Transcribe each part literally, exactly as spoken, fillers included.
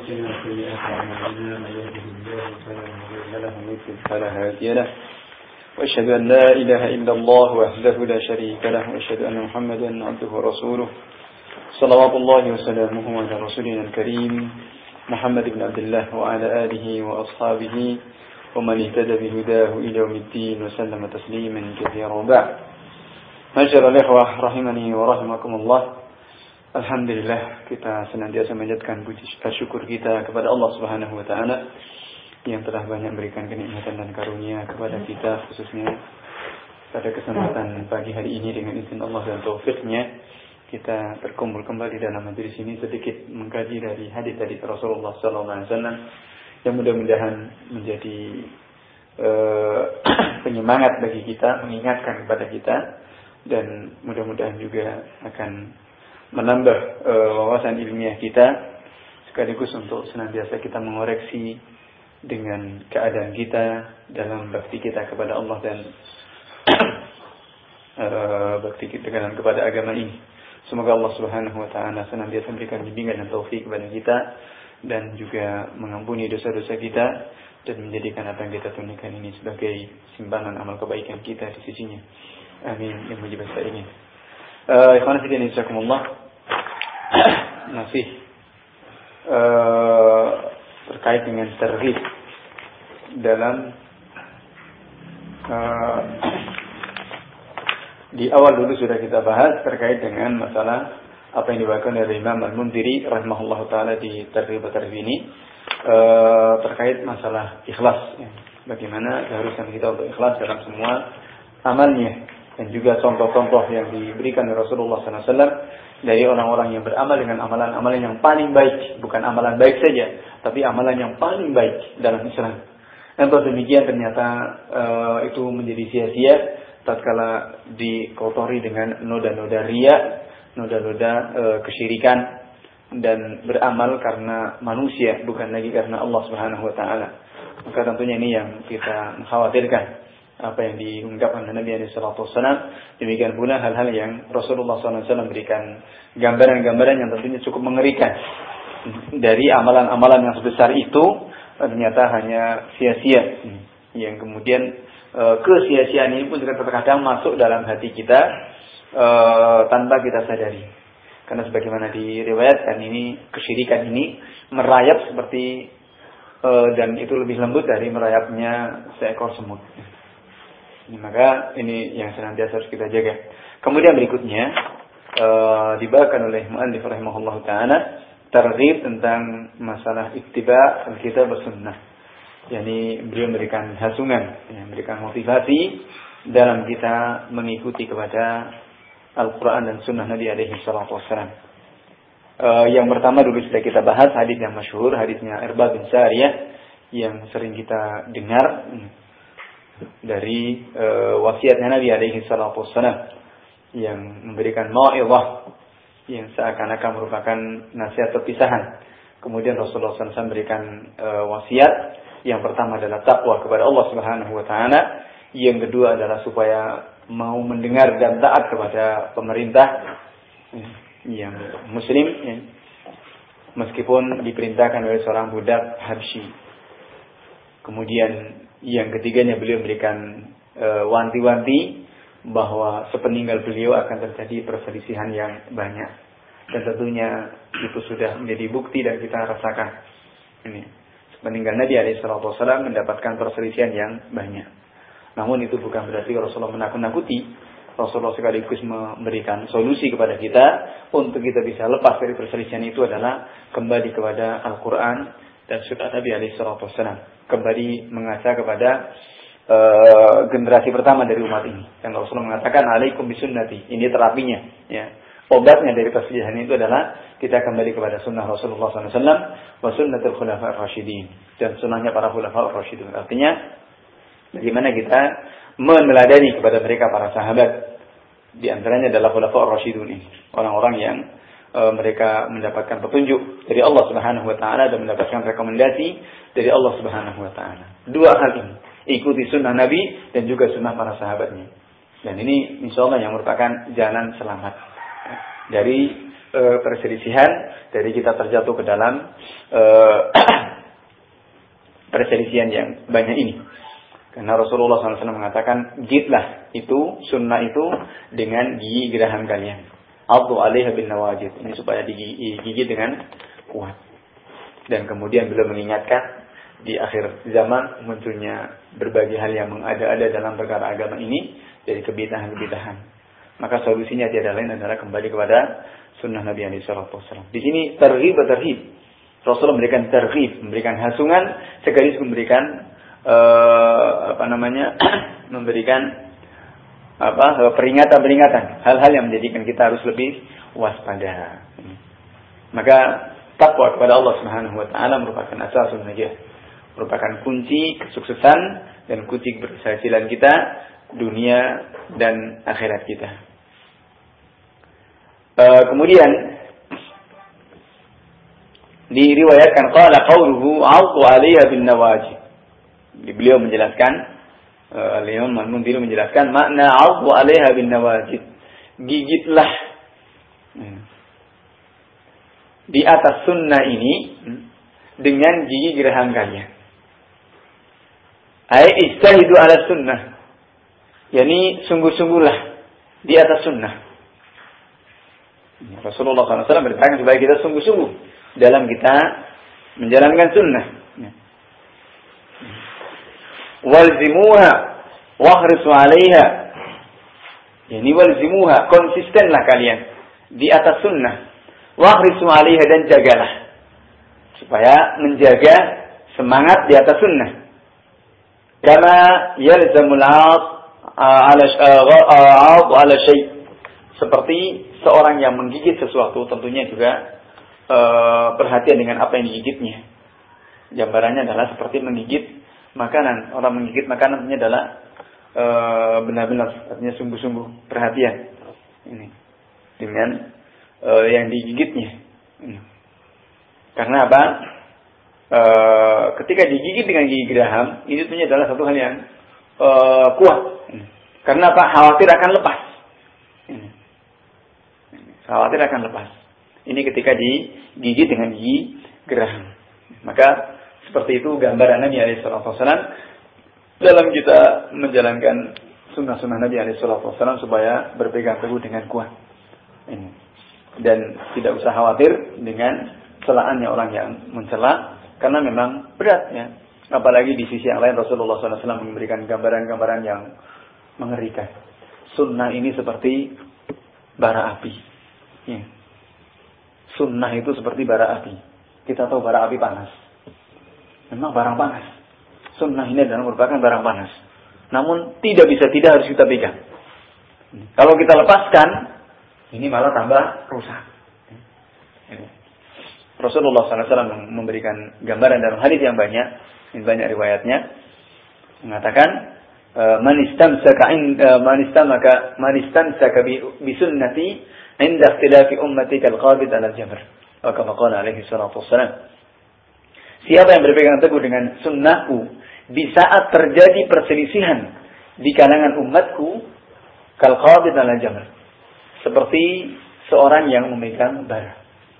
أنفسنا وسيئات أعمالنا من يهده الله فلا مضل له ومن يضلل فلا هادي له وأشهد أن لا إله إلا الله وحده لا شريك له وأشهد أن محمدا عبده ورسوله صلوات الله وسلامه على رسولنا الكريم محمد بن عبد الله وعلى آله وأصحابه ومن اهتدى بهداه إلى يوم الدين وسلم تسليما كثيرا وبعد. Masyaallah ikhwah rahimani wa rahimakumullah. Alhamdulillah, kita senantiasa menjadikan puji syukur kita kepada Allah Subhanahu wa taala yang telah banyak memberikan kenikmatan dan karunia kepada kita, khususnya pada kesempatan pagi hari ini dengan izin Allah dan taufiknya kita berkumpul kembali dalam majelis ini sedikit mengkaji dari hadis-hadis Rasulullah sallallahu alaihi wasallam yang mudah-mudahan menjadi uh, penyemangat bagi kita, mengingatkan kepada kita, dan mudah-mudahan juga akan menambah uh, wawasan ilmiah kita, sekaligus untuk senantiasa kita mengoreksi dengan keadaan kita dalam bakti kita kepada Allah dan uh, bakti kita dengan kepada agama ini. Semoga Allah Subhanahu wa taala senantiasa memberikan bimbingan dan taufik kepada kita dan juga mengampuni dosa-dosa kita dan menjadikan apa yang kita tunaikan ini sebagai simpanan amal kebaikan kita di sisinya. Amin ya mujib as-sa'ilin. Uh, ikhwan fillah jazakumullah. Masih uh, terkait dengan targhib dalam uh, di awal dulu sudah kita bahas terkait dengan masalah apa yang dibawakan oleh Imam Al-Mundhiri rahimahullahu taala di Targhib Tarhib ini uh, terkait masalah ikhlas, ya. Bagaimana keharusan kita untuk ikhlas dalam semua amalnya, dan juga contoh-contoh yang diberikan oleh Rasulullah sallallahu alaihi wasallam dari orang-orang yang beramal dengan amalan-amalan yang paling baik, bukan amalan baik saja, tapi amalan yang paling baik dalam Islam. Dan kalau demikian ternyata uh, itu menjadi sia-sia tatkala dikotori dengan noda-noda riya, noda-noda uh, kesyirikan, dan beramal karena manusia, bukan lagi karena Allah Subhanahu wa taala. Maka tentunya ini yang kita mengkhawatirkan, apa yang diungkapkan oleh Nabi sallallahu alaihi wasallam. Demikian pula hal-hal yang Rasulullah sallallahu alaihi wasallam berikan gambaran-gambaran yang tentunya cukup mengerikan dari amalan-amalan yang sebesar itu ternyata hanya sia-sia, yang kemudian e, kesia-siaan ini pun terkadang masuk dalam hati kita e, tanpa kita sadari. Karena sebagaimana diriwayatkan, ini kesyirikan ini merayap seperti e, dan itu lebih lembut dari merayapnya seekor semut. Ini, maka ini yang senantiasa harus kita jaga. Kemudian berikutnya uh, dibawakan oleh muallif rahimahullah taala targhib tentang masalah ittiba' al-kitab was sunnah. Yani beliau memberikan hasungan, ya, memberikan motivasi dalam kita mengikuti kepada Al-Qur'an dan sunnah Nabi alaihi salatu wasallam. Uh, yang pertama dulu sudah kita bahas hadis yang masyhur, hadisnya Irbad bin Sariyah yang sering kita dengar dari uh, wasiatnya Nabi alaihi salatu wassalam yang memberikan mau'izah yang seakan-akan merupakan nasihat perpisahan. Kemudian Rasulullah sallallahu alaihi wasallam memberikan uh, wasiat yang pertama adalah takwa kepada Allah Subhanahu wa taala, yang kedua adalah supaya mau mendengar dan taat kepada pemerintah yang muslim, ya, meskipun diperintahkan oleh seorang budak Habsyi. Kemudian yang ketiganya beliau memberikan e, wanti-wanti bahwa sepeninggal beliau akan terjadi perselisihan yang banyak, dan tentunya itu sudah menjadi bukti dan kita rasakan. Ini sepeninggal Nabi alaihi salatu wasallam mendapatkan perselisihan yang banyak. Namun itu bukan berarti Rasulullah menakut-nakuti. Rasulullah sekaligus memberikan solusi kepada kita untuk kita bisa lepas dari perselisihan itu adalah kembali kepada Al-Quran dan sunnah Nabi alaihi salatu wasallam, kembali mengaca kepada uh, generasi pertama dari umat ini. Dan Rasulullah mengatakan alaikum bisunnati, ini terapinya, ya. Obatnya dari perselisihan itu adalah kita kembali kepada sunnah Rasulullah sallallahu alaihi wasallam wa sunnatul khulafa'ir rasyidin, dan sunnahnya para khulafa'ir rasyidin. Artinya bagaimana kita meneladani kepada mereka para sahabat, di antaranya adalah khulafa'ir rasyidun ini, orang-orang yang mereka mendapatkan petunjuk dari Allah Subhanahu wa taala dan mendapatkan rekomendasi dari Allah Subhanahu wa taala. Dua hal ini, ikuti sunnah Nabi dan juga sunnah para sahabatnya. Dan ini insyaallah yang merupakan jalan selamat dari e, perselisihan dari kita terjatuh ke dalam uh, perselisihan yang banyak ini. Karena Rasulullah shallallahu alaihi wasallam mengatakan, gigitlah itu, sunnah itu dengan gigi geraham kalian. Addu alaiha bin nawajid. Ini supaya digigit dengan kuat. Dan kemudian beliau mengingatkan, di akhir zaman munculnya berbagai hal yang mengada-ada dalam perkara agama ini, dari kebid'ahan-kebid'ahan. Maka solusinya tiada lain adalah kembali kepada sunnah Nabi alaihi wasallam. Di sini targhib tarhib. Rasulullah memberikan targhib, memberikan hasungan, sekaligus memberikan Uh, apa namanya memberikan apa peringatan-peringatan, hal-hal yang menjadikan kita harus lebih waspada. Maka takwa kepada Allah Subhanahu wa taala merupakan asasun najah, merupakan kunci kesuksesan dan kunci keberhasilan kita dunia dan akhirat kita. Uh, kemudian diriwayatkan qala qauluhu 'addu 'alaiha bin nawajid. Beliau menjelaskan, uh, Al-Imam Al-Mundhiri menjelaskan makna 'addu 'alaiha bin nawajid. Gigitlah hmm, di atas sunnah ini hmm, dengan gigi geraham kalian. Ai istahidu 'ala sunnah. Yani sungguh-sungguhlah di atas sunnah. Rasulullah shallallahu alaihi wasallam berkata supaya kita sungguh-sungguh dalam kita menjalankan sunnah. Walzimuha wahrisu 'alaiha. Yani walzimuha, konsistenlah kalian di atas sunnah. Wahrisu 'alaiha, dan jagalah supaya menjaga semangat di atas sunnah. Kama yalzamul 'ad 'ala 'ad 'ala syai'. Seperti seorang yang menggigit sesuatu tentunya juga uh, perhatian dengan apa yang digigitnya. Gambarannya adalah seperti menggigit makanan. Orang menggigit makanan ini adalah e, benar-benar, artinya sungguh-sungguh perhatian ini dengan e, yang digigitnya. Ini. Karena apa? E, ketika digigit dengan gigi geraham, ini tentunya adalah satu hal yang e, kuat. Ini. Karena apa? Khawatir akan lepas. Ini. Khawatir akan lepas. Ini ketika digigit dengan gigi geraham. Maka seperti itu gambaran Nabi alaihi wasallam dalam kita menjalankan sunnah-sunnah Nabi alaihi wasallam supaya berpegang teguh dengan kuat. Ini. Dan tidak usah khawatir dengan celaannya orang yang mencela, karena memang berat ya. Apalagi di sisi yang lain Rasulullah shallallahu alaihi wasallam memberikan gambaran-gambaran yang mengerikan. Sunnah ini seperti bara api. Ya. Sunnah itu seperti bara api. Kita tahu bara api panas. Memang barang panas. Sunnah ini adalah merupakan barang panas. Namun tidak bisa tidak harus kita pegang. Kalau kita lepaskan, ini malah tambah rusak. Rasulullah shallallahu alaihi wasallam memberikan gambaran dalam hadis yang banyak, ini banyak riwayatnya, mengatakan, man istamsaka man istamaka man istamsaka bi sunnati inda ikhtilafi ummati kal qabid ala al-jamr. Wa kama qala alaihi salatu wassalam. Siapa yang berpegang teguh dengan sunnahku di saat terjadi perselisihan di kalangan umatku, kal qabid ala al-jamr. Seperti seorang yang memegang bara.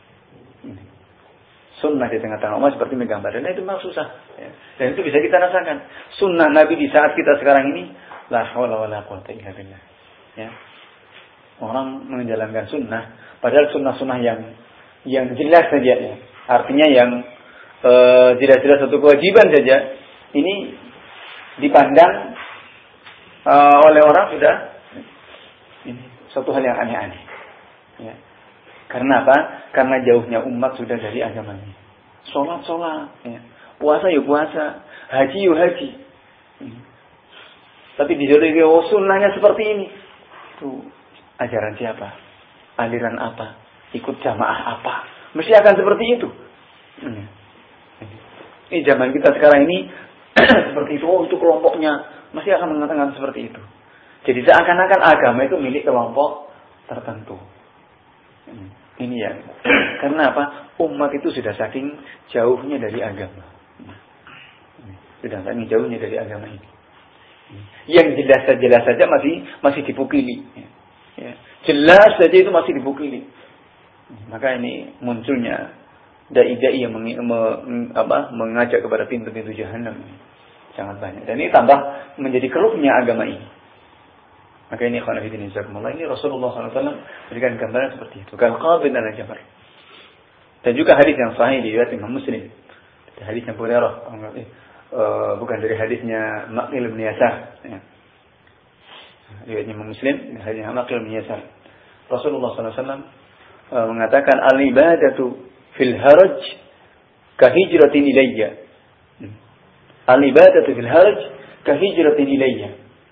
Sunnah di tengah-tengah umat seperti memegang bara. Nah, itu memang susah. Ya. Dan itu bisa kita rasakan. Sunnah Nabi di saat kita sekarang ini, la haula wala quwwata illa billah. Ya. Orang menjalankan sunnah, padahal sunnah-sunnah yang yang jelas saja. Ya. Artinya yang uh, jelas-jelas satu kewajiban saja. Ini dipandang uh, oleh orang sudah ini suatu hal yang aneh-aneh. Ya. Karena apa? Karena jauhnya umat sudah dari agamanya. Sholat, sholat. Ya. Puasa, ya puasa. Haji, ya haji. Ya. Tapi dijadikan oh, sunnahnya seperti ini. Itu ajaran siapa? Aliran apa? Ikut jamaah apa? Mesti akan seperti itu. Ya. Ini zaman kita sekarang ini seperti itu. Oh, itu kelompoknya. Mesti akan mengatakan seperti itu. Jadi seakan-akan agama itu milik kelompok tertentu. Ini yang karena apa? Umat itu sudah saking jauhnya dari agama. Sudah saking jauhnya dari agama ini. Yang jelas saja jelas saja masih masih dipukili. Ya. Jelas saja itu masih dipukili. Maka ini munculnya dai-dai yang meng, me, apa, mengajak kepada pintu-pintu jahanam. Sangat banyak. Dan ini tambah menjadi kerupnya agama ini. Maka ini khonafidin izakumullah. Ini Rasulullah shallallahu alaihi wasallam berikan gambaran seperti itu. Kal-qabid ala jabar. Dan juga hadis yang sahih diriwayat Imam Muslim. Hadisnya Hurairah. Eh, uh, bukan dari hadisnya Maqil bin Yasar. Ya. Riwayatnya Imam Muslim. Hadisnya Maqil bin Yasar. Rasulullah shallallahu alaihi wasallam uh, mengatakan al-ibadatu fil haraj kahijratin ilayya. Al-ibadatu fil haraj kahijratin ilayya.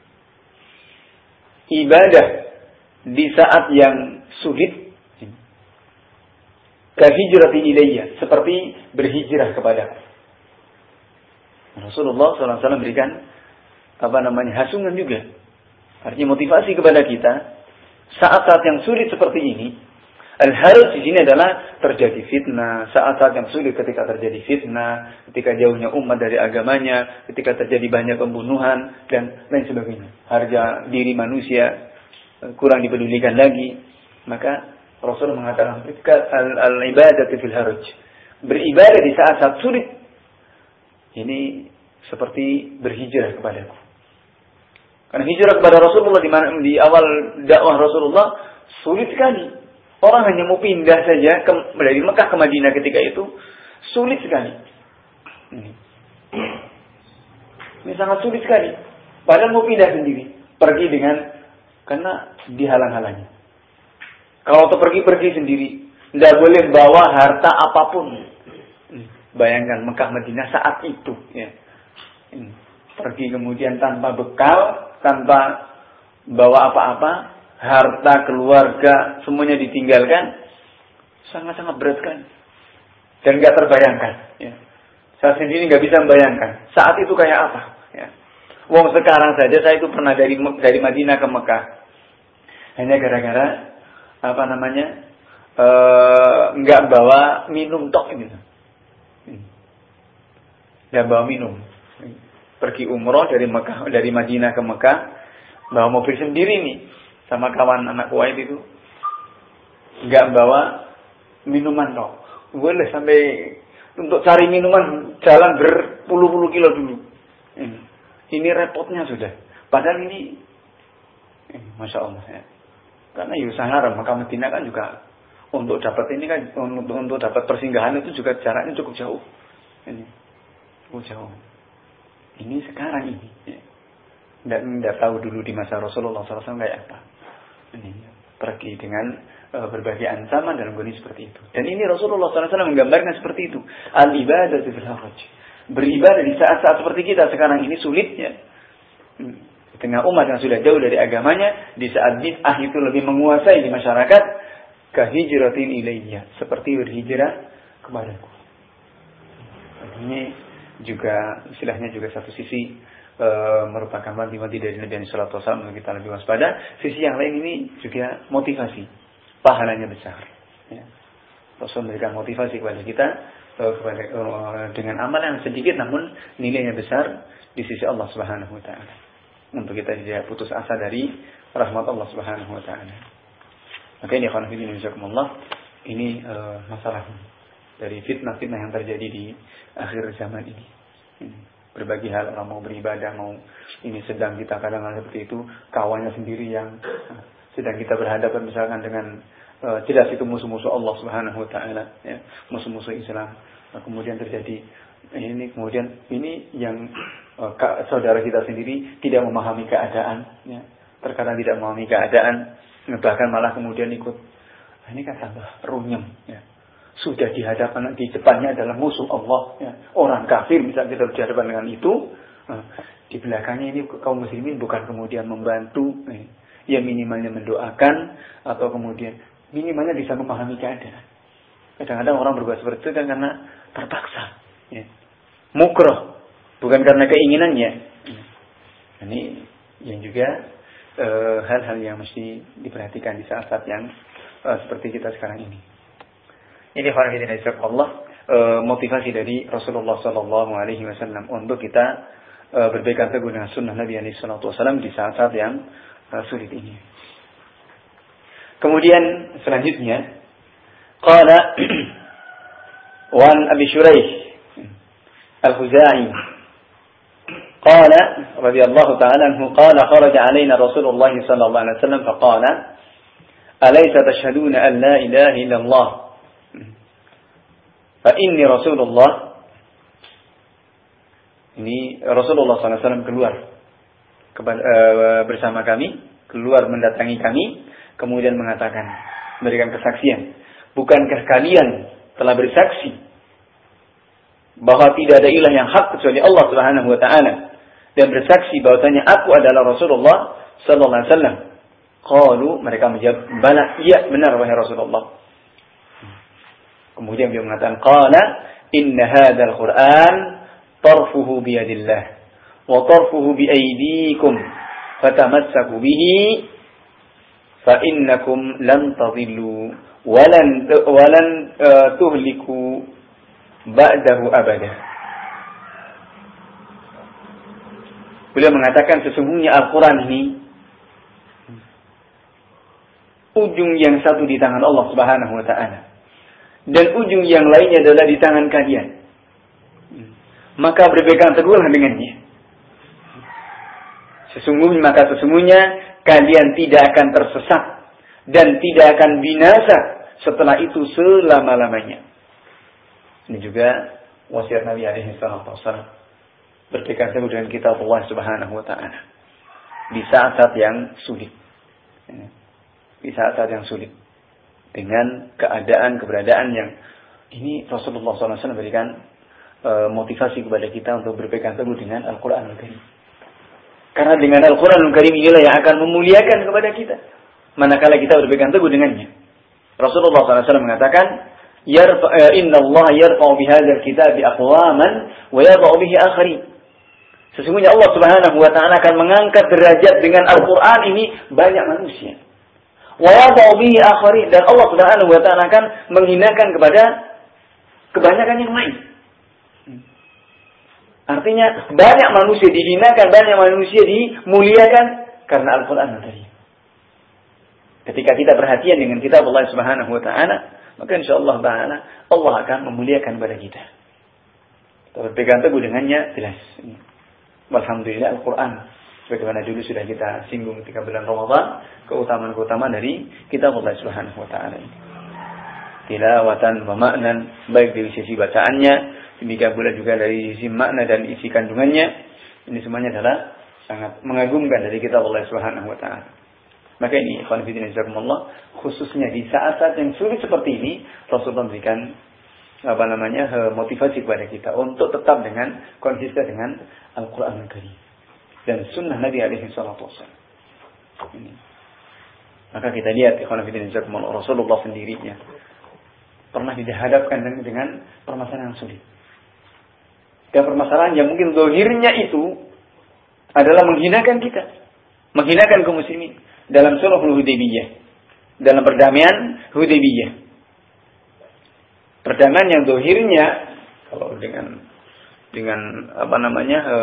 Ibadah di saat yang sulit kahijratin ilayya, seperti berhijrah kepadaku. Rasulullah shallallahu alaihi wasallam berikan apa namanya hasungan juga, artinya motivasi kepada kita saat-saat yang sulit seperti ini. Al-haraj di sini adalah terjadi fitnah, saat-saat yang sulit ketika terjadi fitnah, ketika jauhnya umat dari agamanya, ketika terjadi banyak pembunuhan dan lain sebagainya. Harga diri manusia kurang dipedulikan lagi. Maka Rasul mengatakan al-ibadatu fil haraj. Beribadah di saat-saat sulit ini seperti berhijrah kepadaku. Karena hijrah kepada Rasulullah di mana di awal dakwah Rasulullah sulit sekali. Orang hanya mau pindah saja ke, dari Mekah ke Madinah ketika itu sulit sekali. Ini. Ini sangat sulit sekali. Padahal mau pindah sendiri, pergi dengan karena dihalang-halangi. Kalau untuk pergi-pergi sendiri, tidak boleh bawa harta apapun. Bayangkan Mekah Madinah saat itu, ya. Pergi kemudian tanpa bekal, tanpa bawa apa-apa. Harta, keluarga, semuanya ditinggalkan. Sangat-sangat berat kan. Dan gak terbayangkan. Ya. Saya sendiri gak bisa membayangkan. Saat itu kayak apa. Ya. Wong sekarang saja saya itu pernah dari dari Madinah ke Mekah. Hanya gara-gara, apa namanya, ee, gak bawa minum tok gitu. Gak bawa minum. Pergi umroh dari Mekah, dari Madinah ke Mekah. Bawa mobil sendiri nih. Sama kawan anak Kuwait itu nggak bawa minuman toh, boleh sampai untuk cari minuman jalan berpuluh-puluh kilo dulu. Ini, ini repotnya sudah. Padahal ini, eh, masya Allah ya. Karena Yusa Haram Mekah Madinah kan juga untuk dapat ini kan untuk untuk dapat persinggahan itu juga jaraknya cukup jauh. Ini cukup jauh. Ini sekarang ini. Ya. Dan tidak tahu dulu di masa Rasulullah shallallahu alaihi wasallam kayak apa. Ini pergi dengan uh, berbagai ancaman dalam kondisi seperti itu. Dan ini Rasulullah shallallahu alaihi wasallam menggambarkan seperti itu. Al-ibadatu fil haraj. Beribadah di saat-saat seperti kita sekarang ini sulitnya. Di tengah umat yang sudah jauh dari agamanya, di saat bid'ah itu lebih menguasai di masyarakat, kahijratin ilayya, seperti berhijrah kepadaku. Ini juga istilahnya juga satu sisi E, merupakan wanti-wanti dari Nabi Sallallahu Alaihi Wasallam untuk kita lebih waspada. Sisi yang lain ini juga motivasi, pahalanya besar. Ya. Rasul memberikan motivasi kepada kita e, kepada e, dengan amal yang sedikit namun nilainya besar di sisi Allah Subhanahu Wa Taala. Untuk kita tidak putus asa dari rahmat Allah Subhanahu Wa Taala. Maka ini khonafidin jazakumullah. Ini e, masalah dari fitnah-fitnah yang terjadi di akhir zaman ini. Ini. Berbagai hal, orang mau beribadah, mau ini sedang kita kadang-kadang seperti itu, kawannya sendiri yang uh, sedang kita berhadapan misalkan dengan uh, jelas itu musuh-musuh Allah Subhanahu Wa Taala, ya, musuh-musuh Islam. Nah, kemudian terjadi ini, kemudian ini yang uh, saudara kita sendiri tidak memahami keadaan, ya, terkadang tidak memahami keadaan, bahkan malah kemudian ikut. Nah, ini kan tambah runyem, ya. Sudah dihadapan di depannya adalah musuh Allah, ya. Orang kafir bisa kita berhadapan dengan itu. Nah, di belakangnya ini kaum muslimin bukan kemudian membantu, eh, ya minimalnya mendoakan atau kemudian minimalnya bisa memahami keadaan. Kadang-kadang orang berbuat seperti itu kan karena terpaksa, ya. Mukroh, bukan karena keinginannya. Ini yang juga eh, hal-hal yang mesti diperhatikan di saat-saat yang eh, seperti kita sekarang ini. Ini Allah e, motivasi dari Rasulullah Sallallahu Alaihi Wasallam untuk kita e, berpegang teguh dengan sunnah Nabi Alaihi Wasallam di saat-saat yang e, sulit ini. Kemudian selanjutnya Qala wan Abi Shuraih Al-Khuzai qala radhiyallahu ta'ala anhu qala kharaja alaina Rasulullah sallallahu alaihi wasallam faqala alaysa tashhaduna an la ilaha illallah fa inni Rasulullah. Ini Rasulullah sallallahu alaihi wasallam keluar kepada, uh, bersama kami, keluar mendatangi kami, kemudian mengatakan, memberikan kesaksian, bukankah kalian telah bersaksi bahwa tidak ada ilah yang hak kecuali Allah Subhanahu wa taala, dan bersaksi bahwasanya aku adalah Rasulullah sallallahu alaihi wasallam? Qalu, mereka menjawab, bala, iya benar wahai Rasulullah. Kemudian beliau mengatakan, qala inna hadzal Qur'an tarfuhu biyadillah wa tarfuhu biaydikum fatamassaku bihi fa innakum lan tadillu walan walan uh, tuhliku ba'dahu abada. Beliau mengatakan sesungguhnya Al-Quran ini ujung yang satu di tangan Allah Subhanahu wa ta'ala, dan ujung yang lainnya adalah di tangan kalian. Maka berpegang teguhlah dengannya. Sesungguhnya maka sesungguhnya kalian tidak akan tersesat dan tidak akan binasa setelah itu selama-lamanya. Ini juga wasiat Nabi alaihi salatu wasallam, berpegang teguh dengan kitab Allah Subhanahu wa taala di saat-saat yang sulit. Di saat-saat yang sulit, dengan keadaan keberadaan yang ini Rasulullah sallallahu alaihi wasallam berikan uh, motivasi kepada kita untuk berpegang teguh dengan Al-Quranul Karim. Karena dengan Al-Quranul Karim inilah yang akan memuliakan kepada kita manakala kita berpegang teguh dengannya. Rasulullah sallallahu alaihi wasallam mengatakan, Inna Allah yarfa'u bihadzal kitabi aqwaman wa yadh'u bihi akharin. Sesungguhnya Allah Subhanahu wa taala akan mengangkat derajat dengan Al-Quran ini banyak manusia. Wa yadh'u bihi akharin, dan Allah Subhanahu wa taala akan menghinakan kepada kebanyakan yang lain. Artinya banyak manusia dihinakan, banyak manusia dimuliakan karena Al-Quran tadi. Ketika kita perhatian dengan kitab Allah Subhanahu wa taala, maka insyaallah taala Allah akan memuliakan kepada kita. Kita berpegang teguh dengannya jelas. Alhamdulillah Al-Quran, sebagaimana dulu sudah kita singgung ketika bulan Ramadan, keutamaan-keutamaan dari kitab Allah Subhanahu wa taala ini. Tilawatan wa ma'nan, baik dari sisi bacaannya, demikian pula juga dari sisi makna dan isi kandungannya. Ini semuanya adalah sangat mengagumkan dari kitab Allah Subhanahu wa taala. Maka ini ikhwan fillah jazakumullah, khususnya di saat-saat yang sulit seperti ini, Rasulullah memberikan apa namanya motivasi kepada kita untuk tetap dengan konsisten dengan Al-Qur'an Al-Karim dan sunnah Nabi alaihi salatu wasallam. Ini. Maka kita lihat ikhwan fillah jazakumullah, Rasulullah sendirinya pernah dihadapkan dengan permasalahan yang sulit. Dan permasalahan yang mungkin zahirnya itu adalah menghinakan kita, menghinakan kaum muslimin dalam sulhul Hudaybiyah, dalam perdamaian Hudaybiyah. Perdamaian yang zahirnya kalau dengan dengan apa namanya e,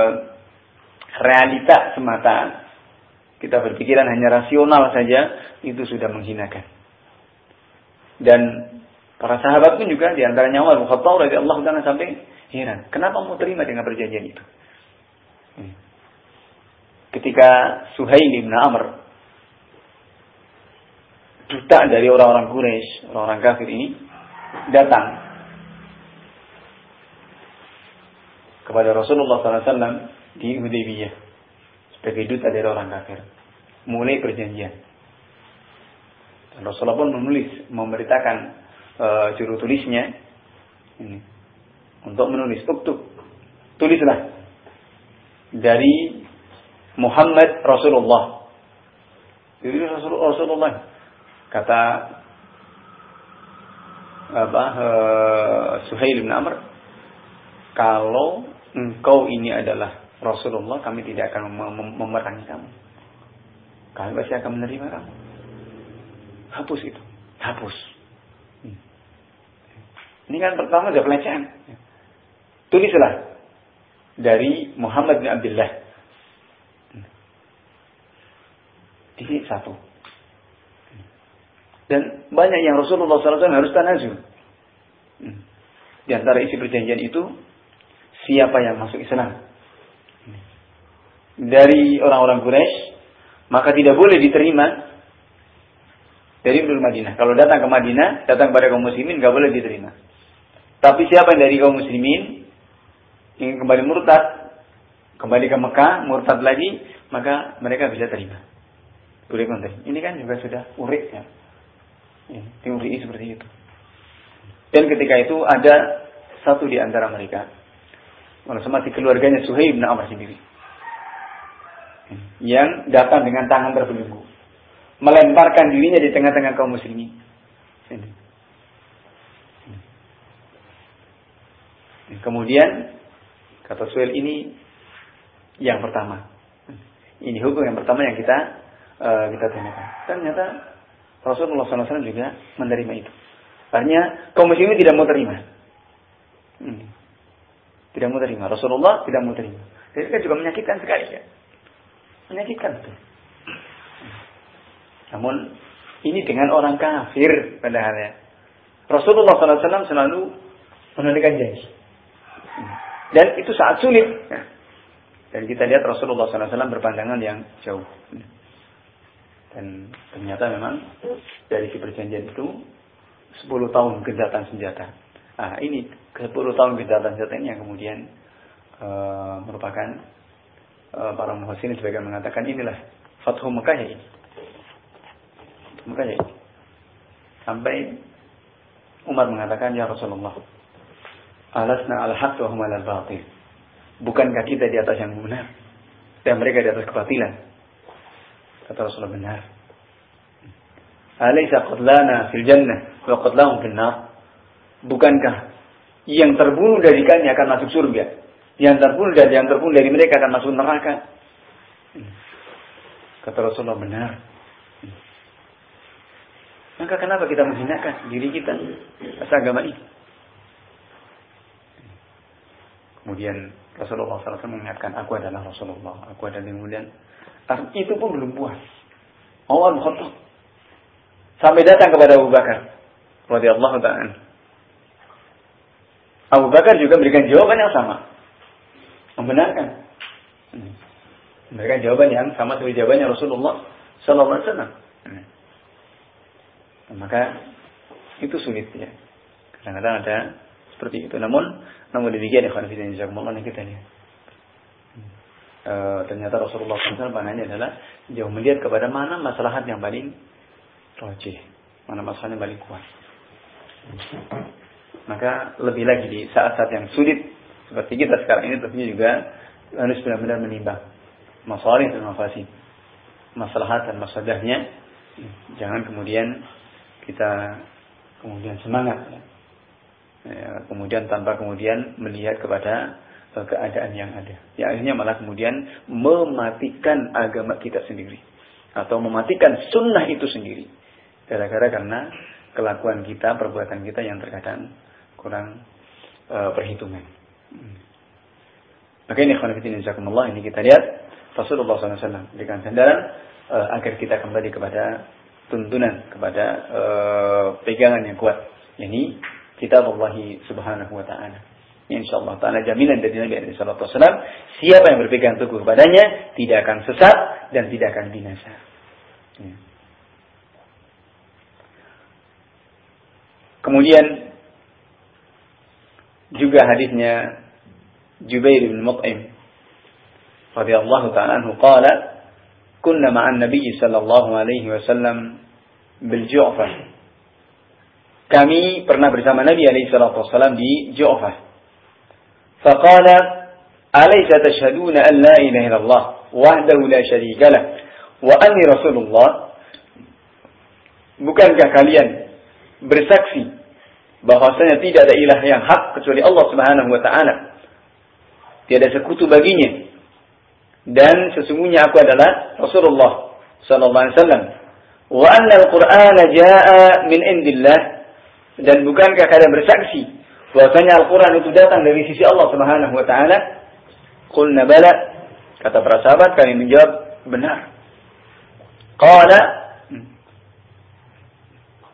realita semata, kita berpikiran hanya rasional saja, itu sudah menghinakan. Dan para sahabat pun juga, di antaranya Umar bin Khattab radhiyallahu anhu sampai heran, kenapa mau terima dengan perjanjian itu? Ketika Suhail bin Amr, duta dari orang-orang Quraisy, orang-orang kafir ini, datang kepada Rasulullah sallallahu alaihi wasallam di Hudaybiyah sebagai duta dari orang kafir, mulai perjanjian. Dan Rasulullah pun menulis, memberitakan uh, juru tulisnya ini, untuk menulis, uktub, tulislah dari Muhammad Rasulullah. Jadi Rasulullah kata apa uh, Suhail bin Amr, kalau engkau ini adalah Rasulullah, kami tidak akan mem- mem- memerangi kamu, kami pasti akan menerima kamu. Hapus itu, hapus. hmm. Ini kan pertama ada pelecehan. Tulislah dari Muhammad bin Abdullah. Ini satu. Dan banyak yang Rasulullah sallallahu alaihi wasallam harus tanazul. Di antara isi perjanjian itu, siapa yang masuk Islam dari orang-orang Quraisy, maka tidak boleh diterima dari penduduk Madinah. Kalau datang ke Madinah, datang pada kaum muslimin, nggak boleh diterima. Tapi siapa yang dari kaum muslimin ingin kembali murtad, kembali ke Mekah, murtad lagi, maka mereka bisa terima. Boleh konten. Ini kan juga sudah urik ya. Teori seperti itu. Dan ketika itu ada satu di antara mereka, semati keluarganya Suhaib bin Amr sendiri, yang datang dengan tangan terbelenggu, melemparkan dirinya di tengah-tengah kaum muslimin. Kemudian kata Suhaib, ini yang pertama. Ini hukum yang pertama yang kita uh, kita tanyakan. Ternyata Rasulullah sallallahu alaihi wasallam juga menerima itu. Artinya kaum muslimin tidak mau terima. Hmm. Tidak mau terima. Rasulullah tidak mau terima. Jadi kan juga menyakitkan sekali ya. Menyakitkan betul. Namun ini dengan orang kafir padahal ya. Rasulullah sallallahu alaihi wasallam selalu menunaikan janji. Dan itu sangat sulit. Dan kita lihat Rasulullah sallallahu alaihi wasallam berpandangan yang jauh. Dan ternyata memang dari si perjanjian itu sepuluh tahun gencatan senjata. Nah, ini sepuluh tahun gencatan senjata ini yang kemudian uh, merupakan uh, para muhasirin sebagian mengatakan inilah Fathu Mekah ya ini. Mekah ya ini. Sampai Umar mengatakan, ya Rasulullah, alasna al-haq wa hum al-batil. Bukankah kita di atas yang benar dan mereka di atas kebatilan? Kata Rasulullah, benar. Alaysa qatlana fil jannah wa qatlahum fil nar? Bukankah yang terbunuh dari kami akan masuk surga, yang terbunuh dari yang terbunuh dari mereka akan masuk neraka? Kata Rasulullah, benar. Maka kenapa kita menghinakan diri kita atas agama ini? Kemudian Rasulullah sallallahu alaihi wasallam mengingatkan, aku adalah Rasulullah, aku adalah kemudian. Itu pun belum puas. Umar bin Khattab sampai datang kepada Abu Bakar radhiyallahu ta'ala. Abu Bakar juga memberikan jawaban yang sama, membenarkan. Memberikan jawaban yang sama seperti jawabannya Rasulullah sallallahu alaihi wasallam. Maka itu sulit ya. Kadang-kadang ada seperti itu. Namun, namun demikian ya khonifidin jazakumullah yang kita lihat. E, ternyata Rasulullah sallallahu alaihi wasallam pandangannya adalah jauh melihat kepada mana maslahat yang paling rajih, mana maslahat yang paling kuat. Maka lebih lagi di saat-saat yang sulit seperti kita sekarang ini tentunya juga harus benar-benar menimbang masalih dan mafasid, maslahat dan mafsadahnya. Jangan kemudian kita kemudian semangat ya. Ya, kemudian tanpa kemudian melihat kepada uh, keadaan yang ada. Ya, akhirnya malah kemudian mematikan agama kita sendiri atau mematikan sunnah itu sendiri. Gara-gara karena kelakuan kita, perbuatan kita yang terkadang kurang uh, perhitungan. Hmm. Maka ini khonifidin jazakumullah, ini kita lihat Rasulullah sallallahu alaihi wasallam berikan sandaran uh, agar kita kembali kepada tuntunan, kepada uh, pegangan yang kuat. Yani kitab Allah subhanahu wa ta'ala. InsyaAllah ta'ala jaminan dari Nabi alaihi salatu wasallam, siapa yang berpegang teguh padanya tidak akan sesat dan tidak akan binasa. Ya. Kemudian juga hadisnya Jubair bin Mut'im radhiyallahu ta'ala anhu qala kunna ma'an Nabi sallallahu alaihi wasallam bil Ju'fah. Kami pernah bersama Nabi alaihi salatu wasallam di Ju'fah. Faqala alaysa tashhaduna an la ilaha illallah wahdahu la syarika lah wa anni rasulullah? Bukankah kalian bersaksi bahwasanya tidak ada ilah yang hak kecuali Allah Subhanahu wa taala, tiada sekutu baginya, dan sesungguhnya aku adalah Rasulullah sallallahu alaihi wasallam, wa anna al-Qur'ana jaa'a min indillah, dan bukankah kalian bersaksi bahwasanya Al-Quran itu datang dari sisi Allah Subhanahu wa taala? Qulna bala, kata para sahabat, kami menjawab benar. Qala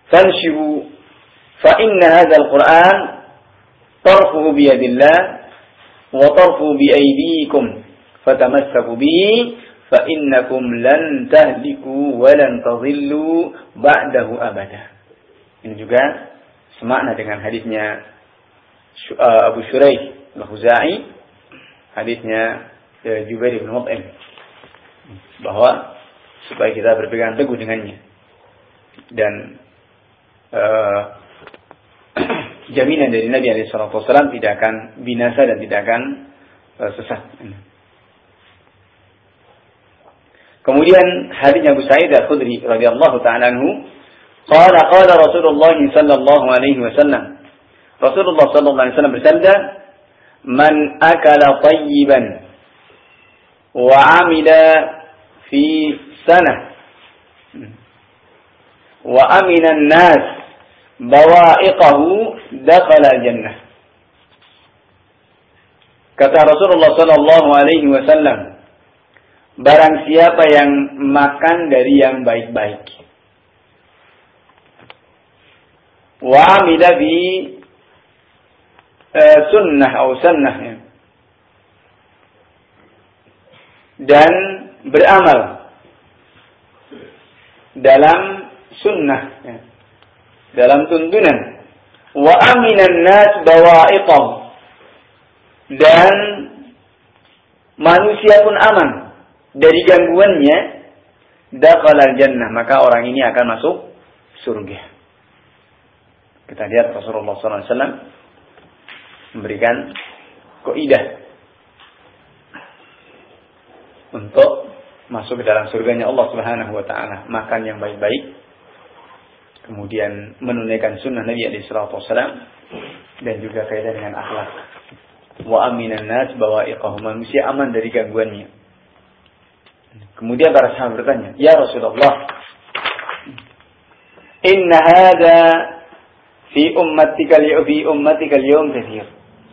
fanshibu fa inna hadzal Qur'an tarfuhu bi yadillah wa tarfuhu bi aydikum fatamassaku bihi fa innakum lan tahliku wa lan tadhillu ba'dahu abada. Ini juga semakna dengan hadisnya Abu Shuraih Al-Khuzai, hadisnya Jubair bin Mut'im, bahwa supaya kita berpegang teguh dengannya dan uh, jaminan dari Nabi alaihi salatu wasallam tidak akan binasa dan tidak akan uh, sesat. Kemudian hadisnya Abu Sa'id Al-Khudri radhiyallahu ta'ala anhu, qala qala Rasulullah sallallahu alaihi wasallam, Rasulullah sallallahu alaihi wasallam bersabda, man akala tayyiban wa 'amila fi sanah wa amina an-nas bawa'iqahu dakhala al-jannah. Kata Rasulullah sallallahu alaihi wasallam, barang siapa yang makan dari yang baik-baik, wa amila bi uh, sunnah atau sunnah, ya, dan beramal dalam sunnah, ya, dalam tuntunan, wa aminan nas bawa'iqah, dan manusia pun aman dari gangguannya, dakhala al-jannah, maka orang ini akan masuk surga. Kita lihat Rasulullah sallallahu alaihi wasallam memberikan kaidah untuk masuk ke dalam surganya Allah Subhanahu wa taala, makan yang baik-baik, kemudian menunaikan sunnah Nabi alaihi salatu wasallam, dan juga kaidah dengan akhlak. Wa aminan nas bawa'iqahum, manusia aman dari gangguannya. Kemudian para sahabat bertanya, "Ya Rasulullah, inna hadza fi ummatika li fi ummatika al-yawm katsir."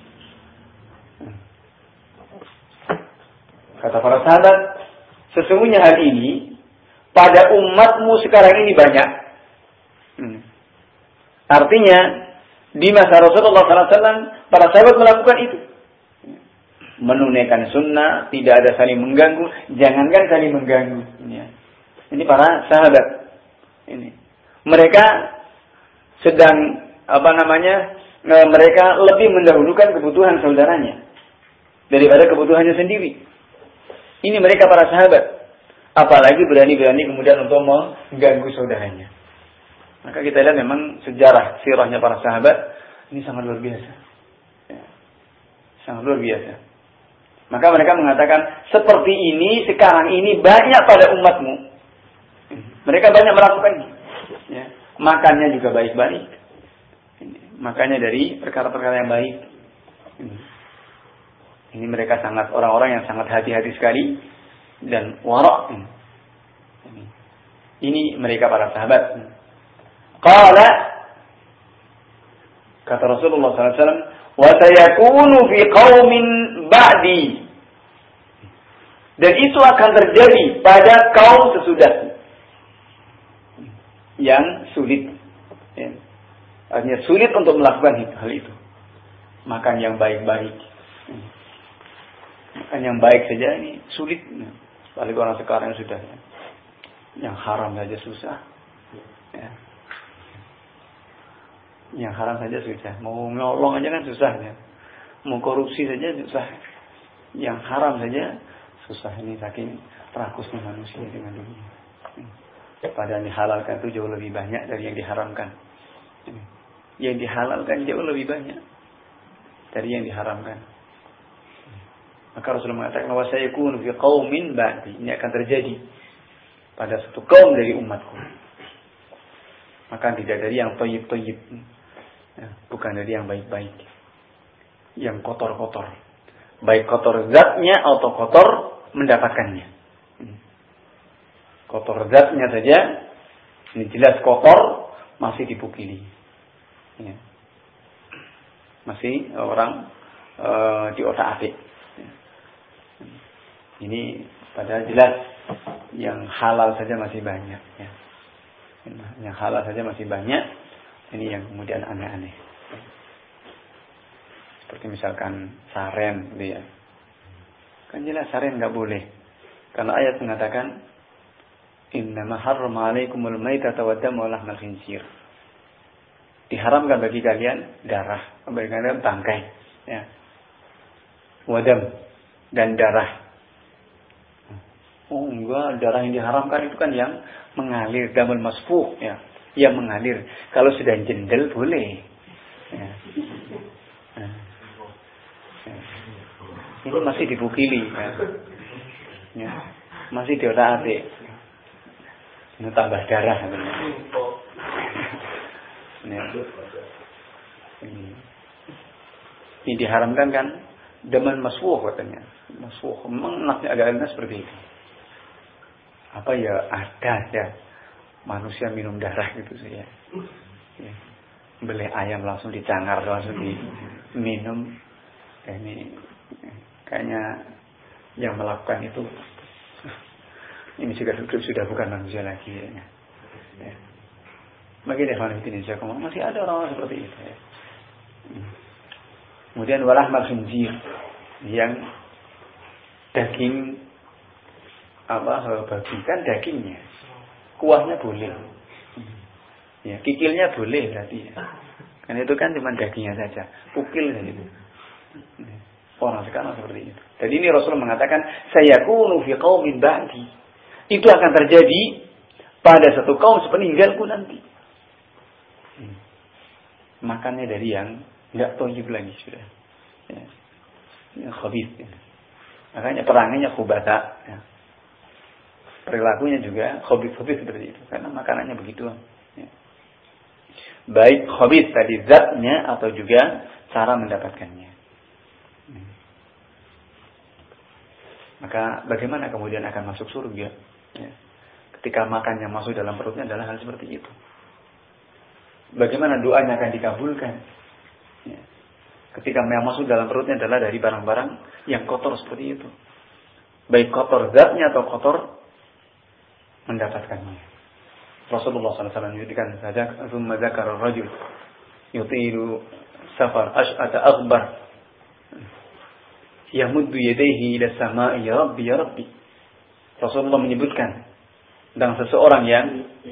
Kata para sahabat, sesungguhnya hal ini pada umatmu sekarang ini banyak. Hmm. Artinya di masa Rasulullah sallallahu alaihi wasallam para sahabat melakukan itu, menunaikan sunnah, tidak ada saling mengganggu, jangankan saling mengganggu. Ini para sahabat. Ini mereka sedang apa namanya? Mereka lebih mendahulukan kebutuhan saudaranya daripada kebutuhannya sendiri. Ini mereka para sahabat. Apalagi berani-berani kemudian untuk mengganggu saudaranya. Maka kita lihat memang sejarah sirahnya para sahabat ini sangat luar biasa. Ya. Sangat luar biasa. Maka mereka mengatakan, seperti ini sekarang ini banyak pada umatmu. Mereka banyak melakukannya. Ya. Makannya juga baik-baik. Makannya dari perkara-perkara yang baik. Ini. Ini mereka sangat orang-orang yang sangat hati-hati sekali dan wara'. Ini. Ini mereka para sahabat. Qala, kata Rasulullah sallallahu alaihi wasallam, wa sayakunu fi qaumin ba'di, dan itu akan terjadi pada kaum sesudah yang sulit, ya. Artinya sulit untuk melakukan hal itu. Makan yang baik-baik, makan yang baik saja ini sulit. Apalagi orang sekarang sudah, ya, yang haram saja susah, ya. Yang haram saja susah, mau nyolong aja kan susah, ya. Mau korupsi saja susah, yang haram saja susah. Ini saking rakusnya manusia dengan dunia. Padahal dihalalkan itu jauh lebih banyak dari yang diharamkan. Yang dihalalkan jauh lebih banyak dari yang diharamkan. Maka Rasulullah mengatakan, wa sayakunu fi qaumin ba'di, ini akan terjadi pada satu kaum dari umatku. Maka tidak dari yang thayyib-thayyib, ya, bukan dari yang baik-baik, yang kotor-kotor, baik kotor zatnya atau kotor mendapatkannya. Kotor zatnya saja ini jelas kotor, masih dipukili, ya. Masih orang e, di otak-atik, ya. Ini padahal jelas yang halal saja masih banyak, ya. Yang halal saja masih banyak. Ini yang kemudian aneh-aneh. Seperti misalkan saren, gitu ya. Kan jelas saren nggak boleh. Karena ayat mengatakan, Innama harrama alaikumul maitata wa dama wa lahmal khinzir. Diharamkan bagi kalian darah, bagi kalian bangkai, ya. Wadam dan darah. Oh enggak, darah yang diharamkan itu kan yang mengalir, damul masfuh, ya, yang mengalir. Kalau sudah jendel boleh. Ya. Nah. Ya. Ini masih dibukili, ya. Ya. Masih diotak-atik. Ini tambah darah. Ya. Ini. Ini diharamkan kan damul masfuh katanya. Masfuh, memang naknya agak seperti itu. Apa ya ada ya manusia minum darah gitu sih ya. Ya. Beli ayam langsung dicangar langsung diminum. Ya, ini kayaknya yang melakukan itu ini juga sudah bukan manusia lagi ya. Ya. Bagi ikhwan Indonesia masih ada orang-orang seperti itu ya. Kemudian walah khinzir yang daging apa bagikan dagingnya, kuahnya boleh, ya kikilnya boleh berarti, ya. Kan itu kan cuma dagingnya saja, kukil saja itu. Orang sekarang seperti itu. Jadi ini Rasul mengatakan, sayakunu fi qaumin ba'di. Itu akan terjadi pada satu kaum sepeninggalku nanti. Makannya dari yang nggak thayyib lagi sudah, ya. Yang khabith. Ya. Makanya perangnya khubata. Ya. Perilakunya juga khabith-khabith seperti itu. Karena makanannya begitu. Ya. Baik khabith tadi zatnya atau juga cara mendapatkannya. Hmm. Maka bagaimana kemudian akan masuk surga? Ya. Ketika makannya masuk dalam perutnya adalah hal seperti itu. Bagaimana doanya akan dikabulkan? Ya. Ketika yang masuk dalam perutnya adalah dari barang-barang yang kotor seperti itu. Baik kotor zatnya atau kotor mendapatkannya. Rasulullah sallallahu alaihi wasallam menyebutkan saja thumma dzakara ar-rajul yutilu safar ash'ata aghbar yamuddu yadayhi ila samai ya rabbi ya rabbi. Rasulullah menyebutkan tentang seseorang yang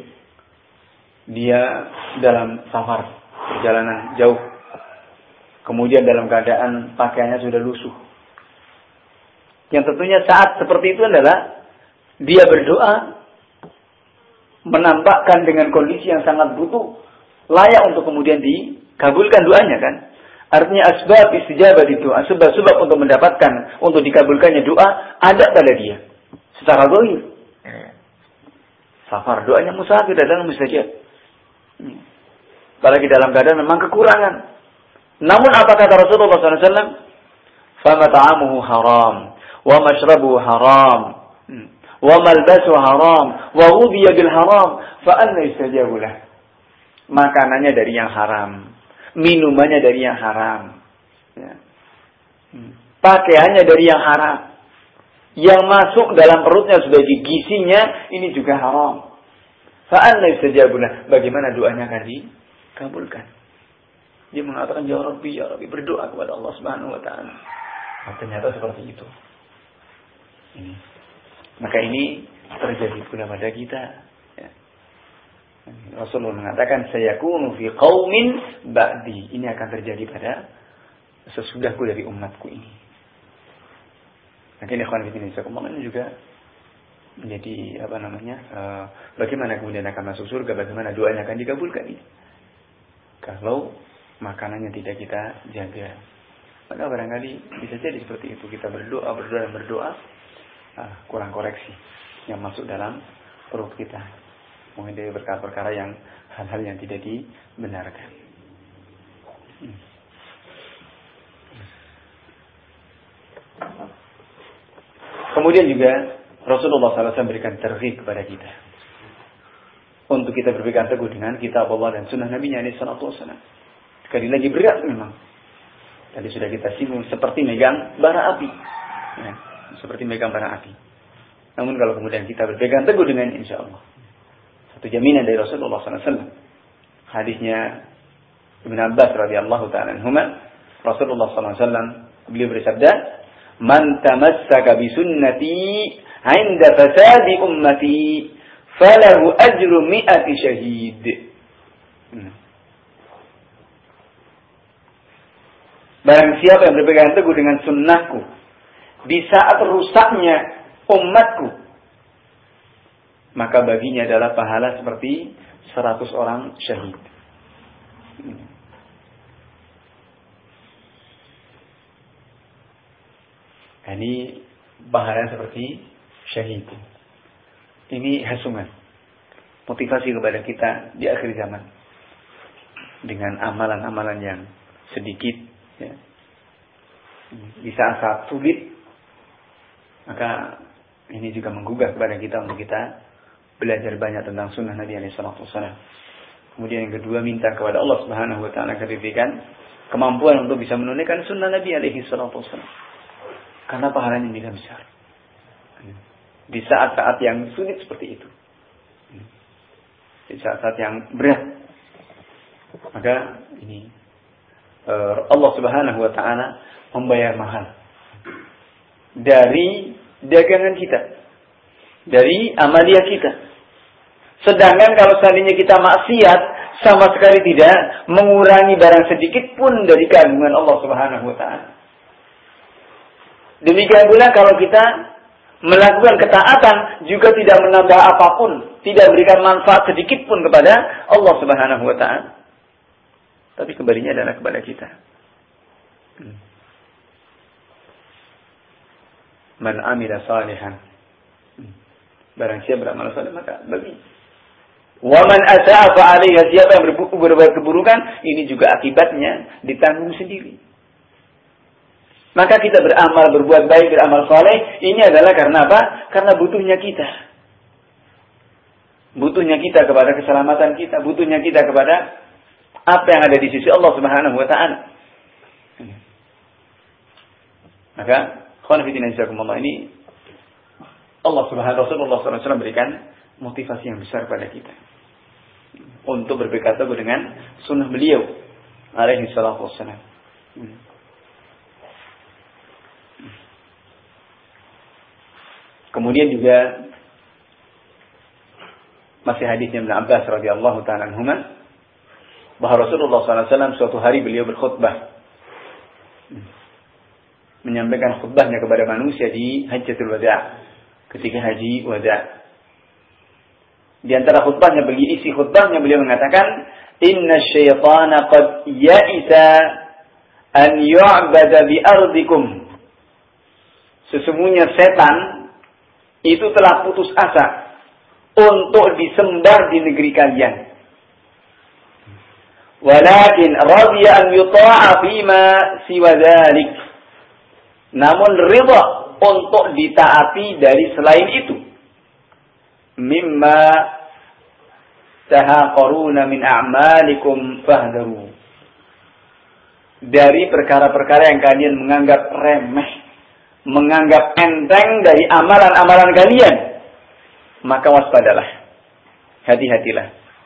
dia dalam safar perjalanan jauh, kemudian dalam keadaan pakaiannya sudah lusuh. Yang tentunya saat seperti itu adalah dia berdoa menampakkan dengan kondisi yang sangat butuh, layak untuk kemudian dikabulkan doanya kan. Artinya asbab istijabah di doa, sebab-sebab untuk mendapatkan, untuk dikabulkannya doa ada pada dia. Secara zahir. Safar, doanya musafir dalam mustajab. Apalagi dalam keadaan memang kekurangan. Namun apa kata Rasulullah sallallahu alaihi wasallam? Fama ta'amuhu haram, wa mashrabuhu haram, wa malbasu haram, wa ghudhiya bil haram, fa anna yustajabu lah. Makanannya dari yang haram, minumannya dari yang haram, ya. Pakaiannya dari yang haram, yang masuk dalam perutnya sebagai gizinya ini juga haram. Fa anna yustajabu lah. Bagaimana doanya akan dikabulkan? Dia mengatakan ya Rabbi ya Rabbi, berdoa kepada Allah Subhanahu wa taala. Nah, ternyata seperti itu. Ini. Maka ini terjadi pula pada kita. Ya. Rasulullah mengatakan, sayakunu fi qaumin ba'di. Ini akan terjadi pada sesudahku dari umatku ini. Maka ini ikhwan fillah ini juga menjadi apa namanya? Uh, bagaimana kemudian akan masuk surga? Bagaimana doanya akan dikabulkan? Ini? Kalau makanannya tidak kita jaga, maka barangkali bisa jadi seperti itu. Kita berdoa, berdoa, dan berdoa. Ah, kurang koreksi yang masuk dalam perut kita, mungkin dari perkara-perkara yang hal-hal yang tidak dibenarkan. Hmm. Kemudian juga Rasulullah sallallahu alaihi wasallam berikan targhib kepada kita untuk kita berpegang teguh dengan kitab Allah dan sunnah Nabi-Nya alaihi salatu wasallam. Sekali lagi berat memang. Tadi sudah kita singgung seperti megang bara api. Ya. Seperti megang bara api. Namun kalau kemudian kita berpegang teguh dengan insya Allah, Satu jaminan dari Rasulullah sallallahu alaihi wasallam. Hadisnya Ibn Abbas radhiyallahu ta'ala anhuma, Rasulullah sallallahu alaihi wasallam beliau bersabda, "Man tamassaka bi sunnati 'inda fasadi ummati, falahu ajru mi'ati syahid." Hmm. Barang siapa yang berpegang teguh dengan sunnahku di saat rusaknya umatku, maka baginya adalah pahala seperti seratus orang syahid. Ini pahala seperti syahid. Ini hasungan, motivasi kepada kita di akhir zaman dengan amalan-amalan yang sedikit, ya. Di saat-saat sulit, maka ini juga menggugah kepada kita untuk kita belajar banyak tentang sunnah Nabi alaihi salatu wasallam. Kemudian yang kedua, minta kepada Allah Subhanahu wa taala kebaikan, kemampuan untuk bisa menunaikan sunnah Nabi alaihi salatu wasallam. Karena pahalanya tidak besar. Di saat-saat yang sulit seperti itu. Di saat-saat yang berat. Maka ini Allah Subhanahu wa taala membayar mahal dari dagangan kita, dari amalia kita. Sedangkan kalau seandainya kita maksiat, sama sekali tidak mengurangi barang sedikit pun dari keagungan Allah Subhanahu wa taala. Demikian pula kalau kita melakukan ketaatan juga tidak menambah apapun, tidak berikan manfaat sedikit pun kepada Allah Subhanahu wa taala. Tapi kembalinya adalah kepada kita. Man amila salihan, barang siapa beramal saleh maka bagi. Wa man asaa fa alaihi, siapa yang berbuat keburukan, ini juga akibatnya ditanggung sendiri. Maka kita beramal, berbuat baik, beramal saleh, ini adalah karena apa? Karena butuhnya kita. Butuhnya kita kepada keselamatan kita, butuhnya kita kepada apa yang ada di sisi Allah Subhanahu wa taala. Maka khana fi dinina jazakumullah, ini Allah Subhanahu Rasulullah sallallahu alaihi wasallam berikan motivasi yang besar pada kita untuk berpegang teguh dengan sunnah beliau alaihi salatu wassalam. Kemudian juga masih hadisnya Ibn Abbas radhiyallahu ta'ala anhuma, bahwa Rasulullah sallallahu alaihi wasallam suatu hari beliau berkhutbah, menyampaikan khutbahnya kepada manusia di Hajjatul Wada', ketika haji wada'. Di antara khutbahnya, bagi isi khutbahnya beliau mengatakan, "Inna syaitana qad ya'isa an yu'bada bi ardikum." Sesungguhnya setan itu telah putus asa untuk disembah di negeri kalian. Walakin radiya an yuta'a fima siwa dzalik. Namun ridha untuk ditaati dari selain itu. Mimma tahaqaruna min a'malikum fahdharu. Dari perkara-perkara yang kalian menganggap remeh, menganggap enteng dari amalan-amalan kalian, maka waspadalah, hati-hatilah.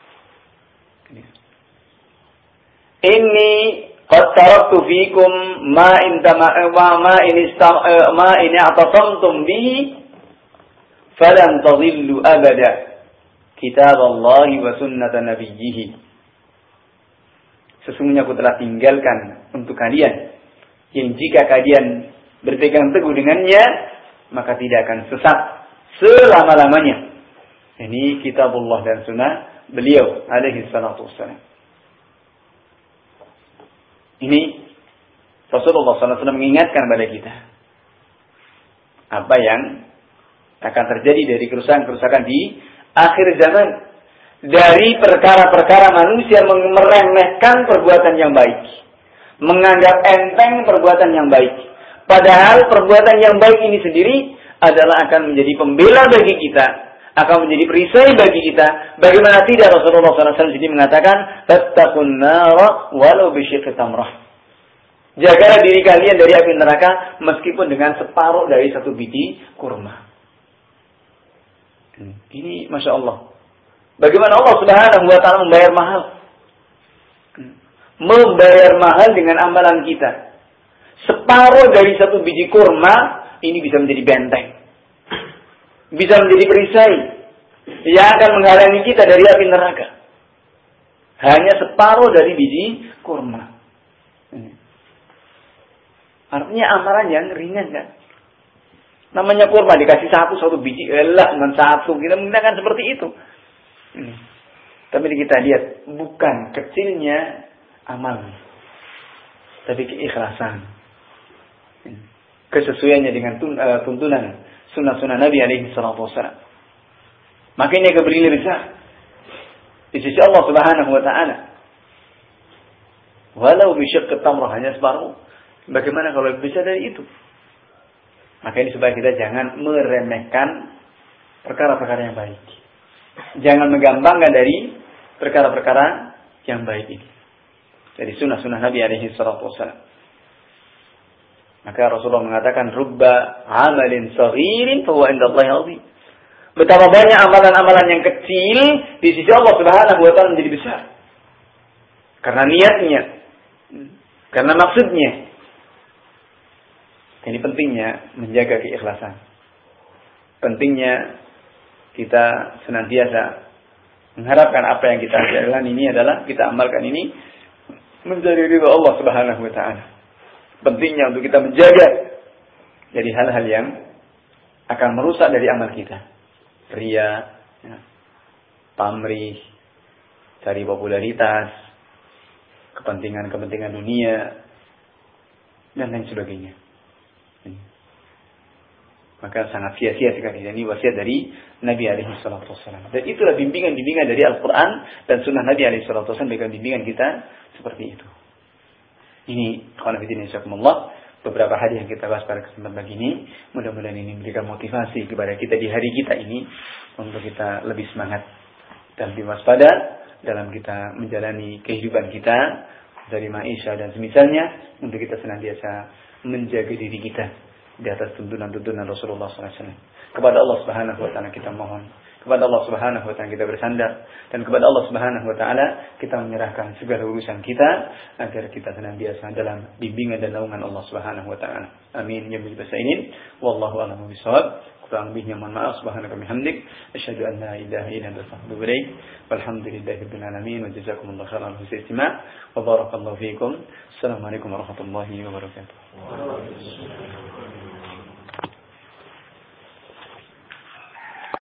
Inni qad taraktu fikum ma in tama ma in istam ma in i'tasamtum bihi falan tadhillu abada, kitab Allah wa sunnat nabiyhi. Sesungguhnya aku telah tinggalkan untuk kalian yang jika kalian berpegang teguh dengannya maka tidak akan sesat selama-lamanya. Ini kitabullah dan sunnah beliau alaihi salatu wassalam. Ini Rasulullah sallallahu alaihi wasallam mengingatkan kepada kita apa yang akan terjadi dari kerusakan-kerusakan di akhir zaman, dari perkara-perkara manusia meremehkan perbuatan yang baik, menganggap enteng perbuatan yang baik, padahal perbuatan yang baik ini sendiri adalah akan menjadi pembela bagi kita, akan menjadi perisai bagi kita. Bagaimana tidak Rasulullah sallallahu alaihi wasallam sendiri mengatakan, "Fattaqun nara walau bisyiqqi tamrah." Jagalah diri kalian dari api neraka meskipun dengan separuh dari satu biji kurma. Ini Masya Allah Bagaimana Allah Subhanahu wa taala membayar mahal? Membayar mahal dengan amalan kita. Separuh dari satu biji kurma ini bisa menjadi benteng. Bisa menjadi perisai yang akan menghalangi kita dari api neraka. Hanya separuh dari biji kurma. Artinya amalan yang ringan kan. Namanya kurma dikasih satu satu biji, elah cuma satu. Kita menggunakan seperti itu. Ini. Tapi kita lihat bukan kecilnya amal, tapi keikhlasan, kesesuaiannya dengan tuntunan sunnah-sunnah Nabi alaihi salatu wasallam. Makanya keberilah besar di sisi Allah Subhanahu wa taala. Walau bisyaqq tamrah, hanya separuh. Bagaimana kalau lebih besar dari itu? Maka ini supaya kita jangan meremehkan perkara-perkara yang baik. Jangan menggampangkan dari perkara-perkara yang baik ini. Dari sunnah-sunnah Nabi alaihi salatu wasallam. Maka Rasulullah mengatakan, rubba amalin saghirin fa huwa indallahi 'azim. Betapa banyak amalan-amalan yang kecil di sisi Allah Subhanahu wa taala menjadi besar. Karena niatnya, karena maksudnya. Ini pentingnya menjaga keikhlasan. Pentingnya kita senantiasa mengharapkan apa yang kita jalan ini adalah, kita amalkan ini mencari ridha Allah Subhanahu wa taala. Pentingnya untuk kita menjaga dari hal-hal yang akan merusak dari amal kita. Ria, ya, pamrih, cari popularitas, kepentingan-kepentingan dunia, dan lain sebagainya. Maka sangat sia-sia sekali. Ini wasiat dari Nabi alaihi salatu wasallam. Dan itulah bimbingan-bimbingan dari Al-Quran dan sunnah Nabi alaihi salatu wasallam, berikan bimbingan kita seperti itu. Ini khonafidin insyaallah beberapa hadis yang kita bahas pada kesempatan pagi ini. Mudah-mudahan ini memberikan motivasi kepada kita di hari kita ini untuk kita lebih semangat dan lebih waspada dalam kita menjalani kehidupan kita dari maisha dan semisalnya, untuk kita senantiasa menjaga diri kita di atas tuntunan-tuntunan Rasulullah sallallahu alaihi wasallam. Kepada Allah Subhanahu wa taala kita mohon, kepada Allah Subhanahu wa taala kita bersandar, dan kepada Allah Subhanahu wa taala kita menyerahkan segala urusan kita agar kita senantiasa dalam bimbingan dan naungan Allah Subhanahu wa taala. Amin ya rabbal alamin. Wallahu a'lam bishawab. Kurang lebihnya mohon maaf. Subhanaka bihamdik asyhadu an la ilaha illa anta astaghfiruka wa atubu ilaik. Walhamdulillahirabbil alamin wa jazakumullahu khairan husnul istima' wa barakallahu fiikum. Assalamualaikum warahmatullahi wabarakatuh.